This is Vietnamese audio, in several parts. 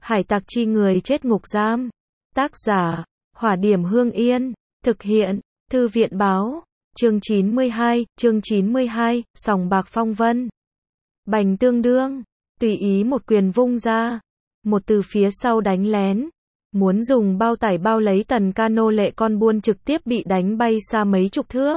Hải tặc chi người chết ngục giam. Tác giả, Hỏa Điểm Hương Yên. Thực hiện, Thư viện báo. Chương 92, sòng bạc phong vân. Bành tương đương, tùy ý một quyền vung ra. Một từ phía sau đánh lén. Muốn dùng bao tải bao lấy Tần Ca nô lệ con buôn trực tiếp bị đánh bay xa mấy chục thước.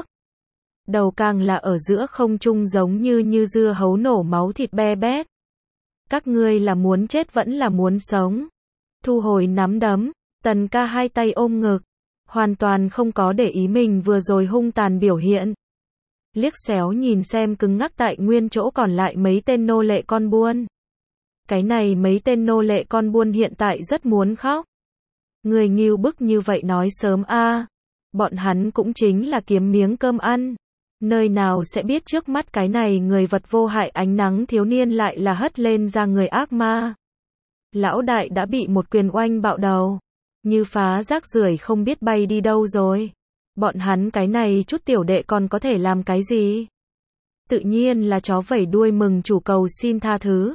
Đầu càng là ở giữa không trung giống như dưa hấu nổ máu thịt be bét. Các ngươi là muốn chết vẫn là muốn sống. Thu hồi nắm đấm, Tần Ca hai tay ôm ngực. Hoàn toàn không có để ý mình vừa rồi hung tàn biểu hiện. Liếc xéo nhìn xem cứng ngắc tại nguyên chỗ còn lại mấy tên nô lệ con buôn. Cái này mấy tên nô lệ con buôn hiện tại rất muốn khóc. Người ngưu bức như vậy nói sớm a. Bọn hắn cũng chính là kiếm miếng cơm ăn. Nơi nào sẽ biết trước mắt cái này người vật vô hại ánh nắng thiếu niên lại là hất lên ra người ác ma. Lão đại đã bị một quyền oanh bạo đầu. Như phá rác rưởi không biết bay đi đâu rồi. Bọn hắn cái này chút tiểu đệ còn có thể làm cái gì? Tự nhiên là chó vẩy đuôi mừng chủ cầu xin tha thứ.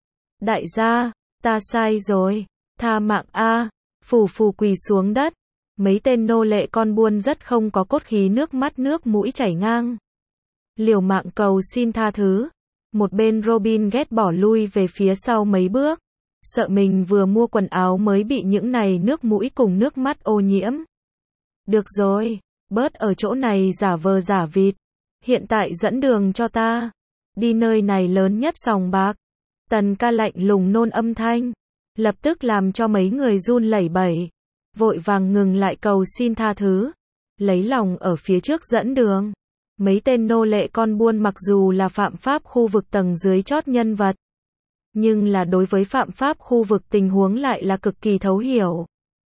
Đại gia, ta sai rồi. Tha mạng a. Phù phù quỳ xuống đất. Mấy tên nô lệ con buôn rất không có cốt khí nước mắt nước mũi chảy ngang. Liều mạng cầu xin tha thứ. Một bên Robin ghét bỏ lui về phía sau mấy bước. Sợ mình vừa mua quần áo mới bị những này nước mũi cùng nước mắt ô nhiễm. Được rồi, bớt ở chỗ này giả vờ giả vịt. Hiện tại dẫn đường cho ta. Đi nơi này lớn nhất sòng bạc. Tần Ca lạnh lùng nôn âm thanh. Lập tức làm cho mấy người run lẩy bẩy. Vội vàng ngừng lại cầu xin tha thứ. Lấy lòng ở phía trước dẫn đường. Mấy tên nô lệ con buôn mặc dù là phạm pháp khu vực tầng dưới chót nhân vật. Nhưng là đối với phạm pháp khu vực tình huống lại là cực kỳ thấu hiểu.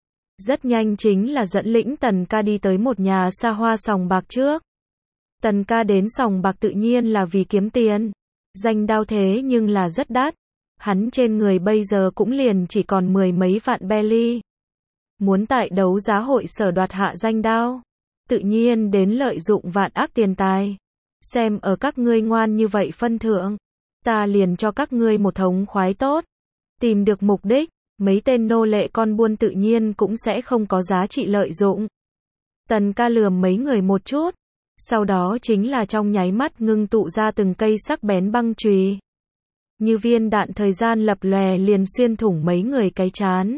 Rất nhanh chính là dẫn lĩnh Tần Ca đi tới một nhà xa hoa sòng bạc trước. Tần Ca đến sòng bạc tự nhiên là vì kiếm tiền. Danh đao thế nhưng là rất đắt. Hắn trên người bây giờ cũng liền chỉ còn 10 mấy vạn belly. Muốn tại đấu giá hội sở đoạt hạ danh đao. Tự nhiên đến lợi dụng vạn ác tiền tài. Xem ở các ngươi ngoan như vậy phân thượng. Ta liền cho các ngươi một thống khoái tốt. Tìm được mục đích, mấy tên nô lệ con buôn tự nhiên cũng sẽ không có giá trị lợi dụng. Tần Ca lườm mấy người một chút. Sau đó chính là trong nháy mắt ngưng tụ ra từng cây sắc bén băng chùy. Như viên đạn thời gian lập lòe liền xuyên thủng mấy người cái trán.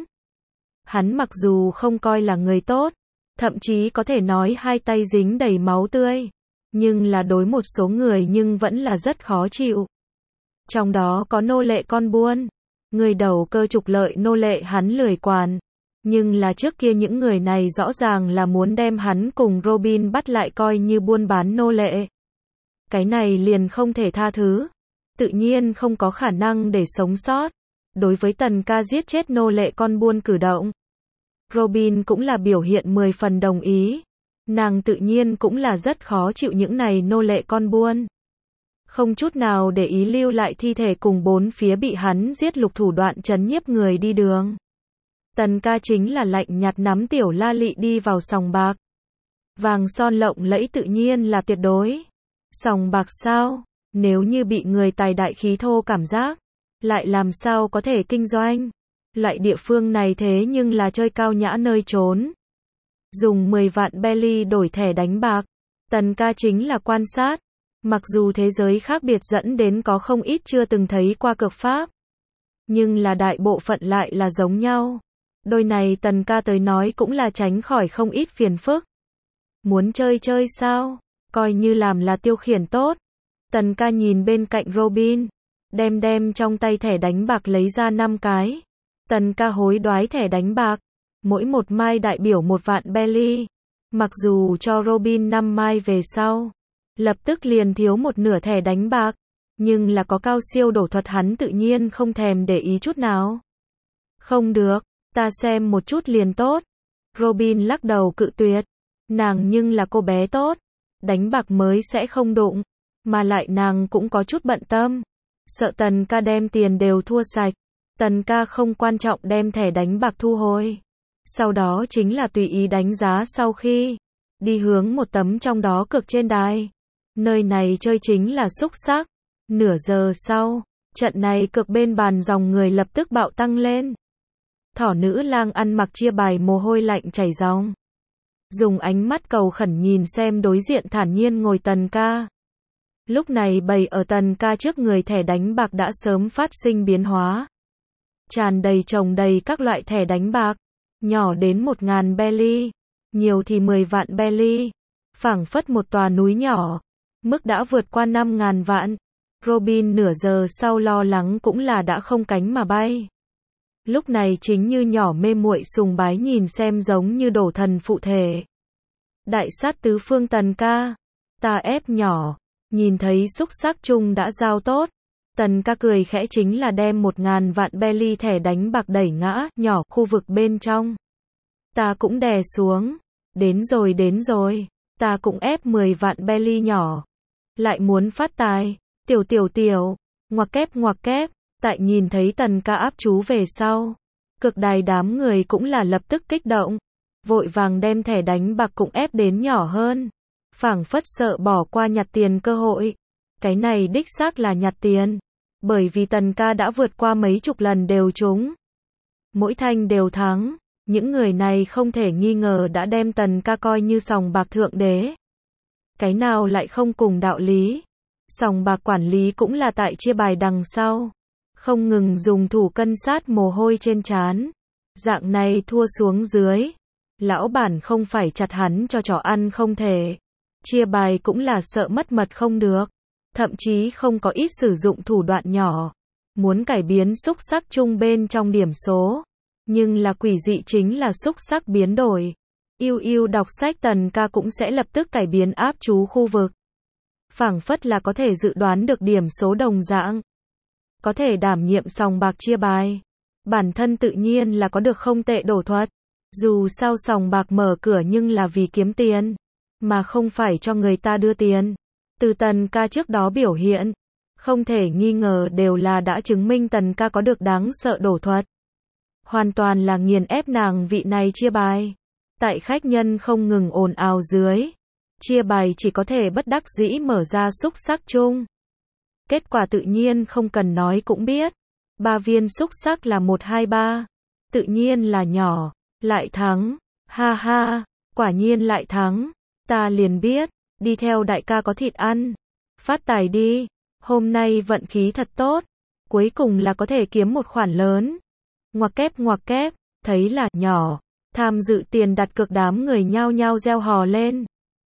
Hắn mặc dù không coi là người tốt, thậm chí có thể nói hai tay dính đầy máu tươi. Nhưng là đối một số người nhưng vẫn là rất khó chịu. Trong đó có nô lệ con buôn. Người đầu cơ trục lợi nô lệ hắn lười quản. Nhưng là trước kia những người này rõ ràng là muốn đem hắn cùng Robin bắt lại coi như buôn bán nô lệ. Cái này liền không thể tha thứ. Tự nhiên không có khả năng để sống sót. Đối với Tần Ca giết chết nô lệ con buôn cử động. Robin cũng là biểu hiện 10 phần đồng ý. Nàng tự nhiên cũng là rất khó chịu những này nô lệ con buôn. Không chút nào để ý lưu lại thi thể cùng bốn phía bị hắn giết lục thủ đoạn trấn nhiếp người đi đường. Tần Ca chính là lạnh nhạt nắm tiểu la lị đi vào sòng bạc. Vàng son lộng lẫy tự nhiên là tuyệt đối. Sòng bạc sao? Nếu như bị người tài đại khí thô cảm giác, lại làm sao có thể kinh doanh? Loại địa phương này thế nhưng là chơi cao nhã nơi trốn. Dùng 10 vạn belly đổi thẻ đánh bạc. Tần Ca chính là quan sát. Mặc dù thế giới khác biệt dẫn đến có không ít chưa từng thấy qua cược pháp. Nhưng là đại bộ phận lại là giống nhau. Đôi này Tần Ca tới nói cũng là tránh khỏi không ít phiền phức. Muốn chơi chơi sao? Coi như làm là tiêu khiển tốt. Tần Ca nhìn bên cạnh Robin. Đem trong tay thẻ đánh bạc lấy ra 5 cái. Tần Ca hối đoái thẻ đánh bạc. Mỗi một mai đại biểu 1 vạn belly. Mặc dù cho Robin 5 mai về sau. Lập tức liền thiếu một nửa thẻ đánh bạc. Nhưng là có cao siêu đổ thuật hắn tự nhiên không thèm để ý chút nào. Không được, ta xem một chút liền tốt. Robin lắc đầu cự tuyệt. Nàng nhưng là cô bé tốt. Đánh bạc mới sẽ không đụng. Mà lại nàng cũng có chút bận tâm. Sợ Tần Ca đem tiền đều thua sạch. Tần Ca không quan trọng đem thẻ đánh bạc thu hồi. Sau đó chính là tùy ý đánh giá sau khi đi hướng một tấm trong đó cược trên đài. Nơi này chơi chính là xúc xắc. Nửa giờ sau, trận này cược bên bàn dòng người lập tức bạo tăng lên. Thỏ nữ lang ăn mặc chia bài mồ hôi lạnh chảy ròng. Dùng ánh mắt cầu khẩn nhìn xem đối diện thản nhiên ngồi Tần ca. Lúc này bày ở Tần ca trước người thẻ đánh bạc đã sớm phát sinh biến hóa. Tràn đầy chồng đầy các loại thẻ đánh bạc, nhỏ đến 1.000 belly, nhiều thì 10 vạn belly, phảng phất một tòa núi nhỏ, mức đã vượt qua 5.000 vạn. Robin nửa giờ sau lo lắng cũng là đã không cánh mà bay. Lúc này chính như nhỏ mê muội sùng bái nhìn xem giống như đổ thần phụ thể. Đại sát tứ phương Tần ca, ta ép nhỏ, nhìn thấy xúc sắc chung đã giao tốt. Tần ca cười khẽ chính là đem 1.000 vạn belly thẻ đánh bạc đẩy ngã nhỏ khu vực bên trong. Ta cũng đè xuống. Đến rồi, ta cũng ép 10 vạn belly nhỏ. Lại muốn phát tài, tiểu, ngoặc kép, tại nhìn thấy Tần ca áp chú về sau. Cực đài đám người cũng là lập tức kích động. Vội vàng đem thẻ đánh bạc cũng ép đến nhỏ hơn. Phảng phất sợ bỏ qua nhặt tiền cơ hội. Cái này đích xác là nhặt tiền. Bởi vì Tần ca đã vượt qua mấy chục lần đều trúng. Mỗi thanh đều thắng. Những người này không thể nghi ngờ đã đem Tần ca coi như sòng bạc thượng đế. Cái nào lại không cùng đạo lý. Sòng bạc quản lý cũng là tại chia bài đằng sau. Không ngừng dùng thủ cân sát mồ hôi trên trán. Dạng này thua xuống dưới. Lão bản không phải chặt hắn cho chó ăn không thể. Chia bài cũng là sợ mất mật không được. Thậm chí không có ít sử dụng thủ đoạn nhỏ. Muốn cải biến xúc sắc chung bên trong điểm số. Nhưng là quỷ dị chính là xúc sắc biến đổi. Yêu đọc sách Tần ca cũng sẽ lập tức cải biến áp chú khu vực. Phảng phất là có thể dự đoán được điểm số đồng dạng. Có thể đảm nhiệm sòng bạc chia bài. Bản thân tự nhiên là có được không tệ đổ thuật. Dù sao sòng bạc mở cửa nhưng là vì kiếm tiền. Mà không phải cho người ta đưa tiền. Từ Tần ca trước đó biểu hiện. Không thể nghi ngờ đều là đã chứng minh Tần ca có được đáng sợ đổ thuật. Hoàn toàn là nghiền ép nàng vị này chia bài. Tại khách nhân không ngừng ồn ào dưới. Chia bài chỉ có thể bất đắc dĩ mở ra xúc sắc chung. Kết quả tự nhiên không cần nói cũng biết. 3 viên xúc sắc là 1, 2, 3. Tự nhiên là nhỏ. Lại thắng. Ha ha. Quả nhiên lại thắng. Ta liền biết. Đi theo đại ca có thịt ăn. Phát tài đi. Hôm nay vận khí thật tốt. Cuối cùng là có thể kiếm một khoản lớn. Ngoặc kép. Thấy là nhỏ. Tham dự tiền đặt cược đám người nhao nhao reo hò lên.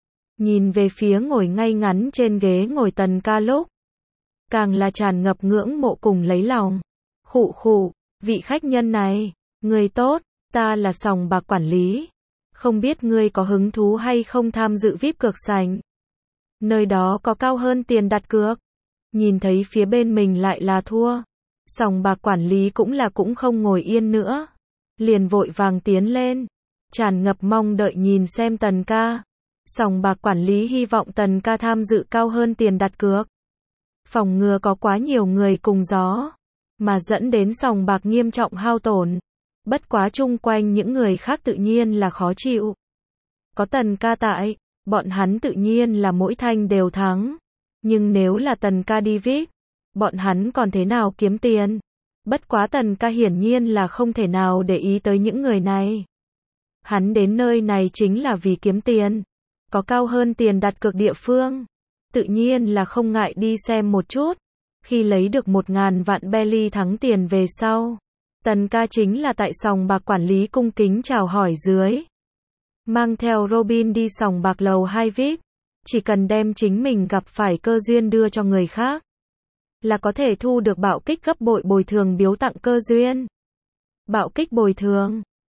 Nhìn về phía ngồi ngay ngắn trên ghế ngồi Tần ca lúc. Càng là tràn ngập ngưỡng mộ cùng lấy lòng. Khụ, vị khách nhân này. Người tốt, ta là sòng bạc quản lý. Không biết ngươi có hứng thú hay không tham dự VIP cược sành. Nơi đó có cao hơn tiền đặt cược. Nhìn thấy phía bên mình lại là thua. Sòng bạc quản lý cũng không ngồi yên nữa. Liền vội vàng tiến lên. Tràn ngập mong đợi nhìn xem Tần ca. Sòng bạc quản lý hy vọng Tần ca tham dự cao hơn tiền đặt cược. Phòng ngừa có quá nhiều người cùng gió. Mà dẫn đến sòng bạc nghiêm trọng hao tổn. Bất quá chung quanh những người khác tự nhiên là khó chịu. Có Tần ca tại, bọn hắn tự nhiên là mỗi thanh đều thắng. Nhưng nếu là Tần ca đi VIP, bọn hắn còn thế nào kiếm tiền? Bất quá Tần ca hiển nhiên là không thể nào để ý tới những người này. Hắn đến nơi này chính là vì kiếm tiền. Có cao hơn tiền đặt cược địa phương. Tự nhiên là không ngại đi xem một chút. Khi lấy được 1.000 vạn belly thắng tiền về sau. Tần ca chính là tại sòng bạc quản lý cung kính chào hỏi dưới. Mang theo Robin đi sòng bạc lầu 2 VIP. Chỉ cần đem chính mình gặp phải cơ duyên đưa cho người khác. Là có thể thu được bạo kích gấp bội bồi thường biếu tặng cơ duyên. Bạo kích bồi thường.